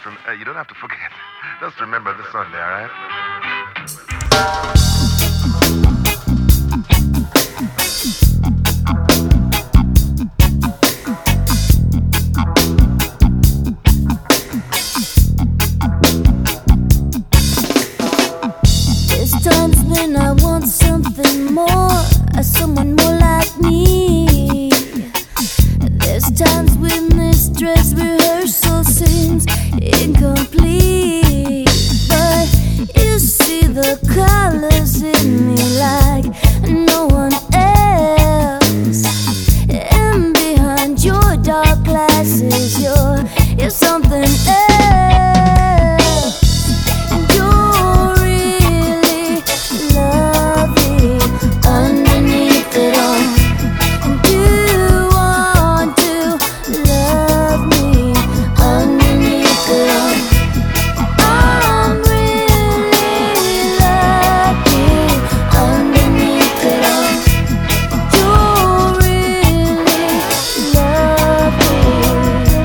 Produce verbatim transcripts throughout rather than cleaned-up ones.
rem- uh, you don't have to forget. Just remember the Sunday, all right? There's times when I want something more, someone more like me. There's times when this dress rehearsal seems incomplete, but you see the colors in me like no one else. And behind your dark glasses, you're, you're something else. And you're really lovely underneath it all. And you want to love me underneath it all. I'm really lucky underneath it all. You're really lovely.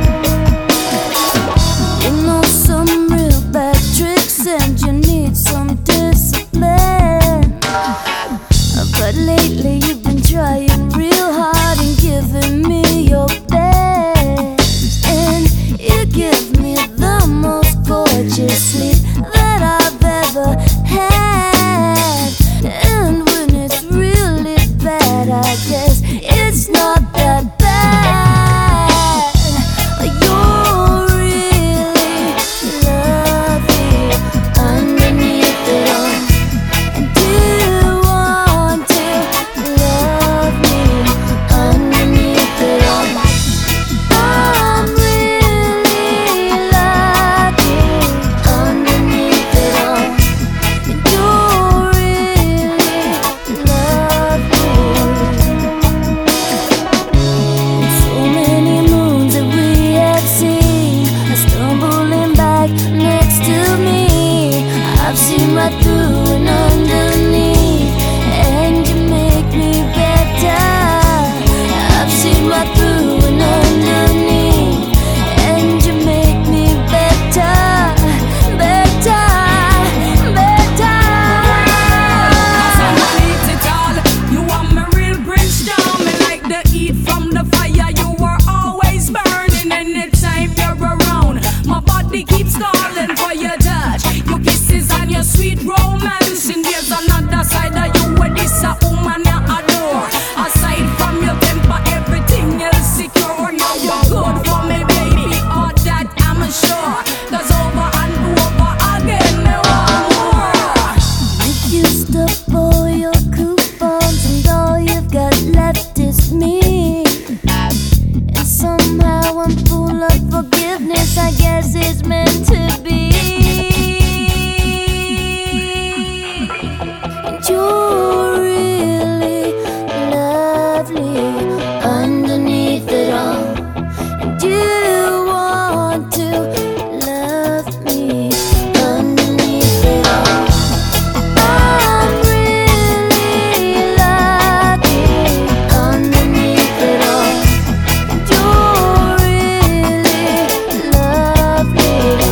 You know some real bad tricks and you need some discipline. But lately you've been trying real hard and giving me your best. And you give me the most gorgeous sleep that I've ever had. And when it's really bad, I guess it's not that bad. You're really lovely underneath it all. And you want to love me underneath it all. I'm really lucky underneath it all. And you're really lovely. So many moons that we have seen are stumbling back next to me. I've seen right through and underneath, and you make me better. I've seen right through and underneath, and you make me better, better, better. Underneath it all, you are my real Prince Charming, like the heat from the fire. You were always burning anytime you're around. My body keeps calling for your touch, your kisses and your sweet romance. And there's another side of you where this a woman I adore. Aside from your temper, everything else secure. Now you're good for me, baby. All that I'm sure. 'Cause over and over again, there are more. You used up all your coupons and all you've got left is me. And somehow I'm full of forgiveness, I guess it's meant to be. And you're really lovely underneath it all. And you want to love me underneath it all. I'm really lucky underneath it all. And you're really lovely.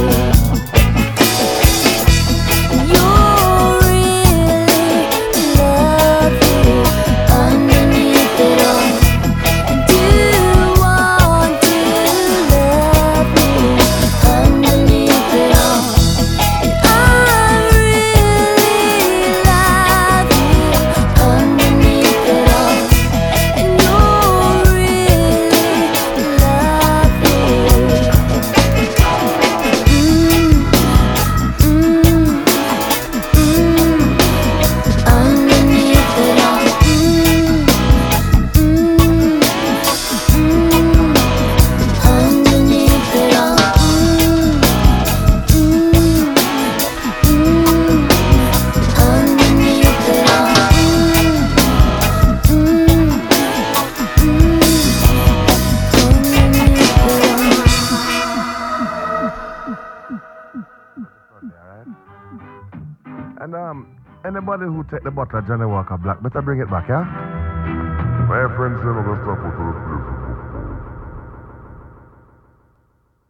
And you're really lovely underneath it all. And you want to love me underneath it all. And I'm really lucky underneath it all. And you're really lovely. Mm, mm, mm, underneath it all. Mm, mm, mm, underneath it all. Mm, mm, mm, underneath it all. Mm, mm, Sunday, all right? And um, anybody who take the bottle of Johnny Walker Black, better bring it back, yeah? My friends, you know, the stuff with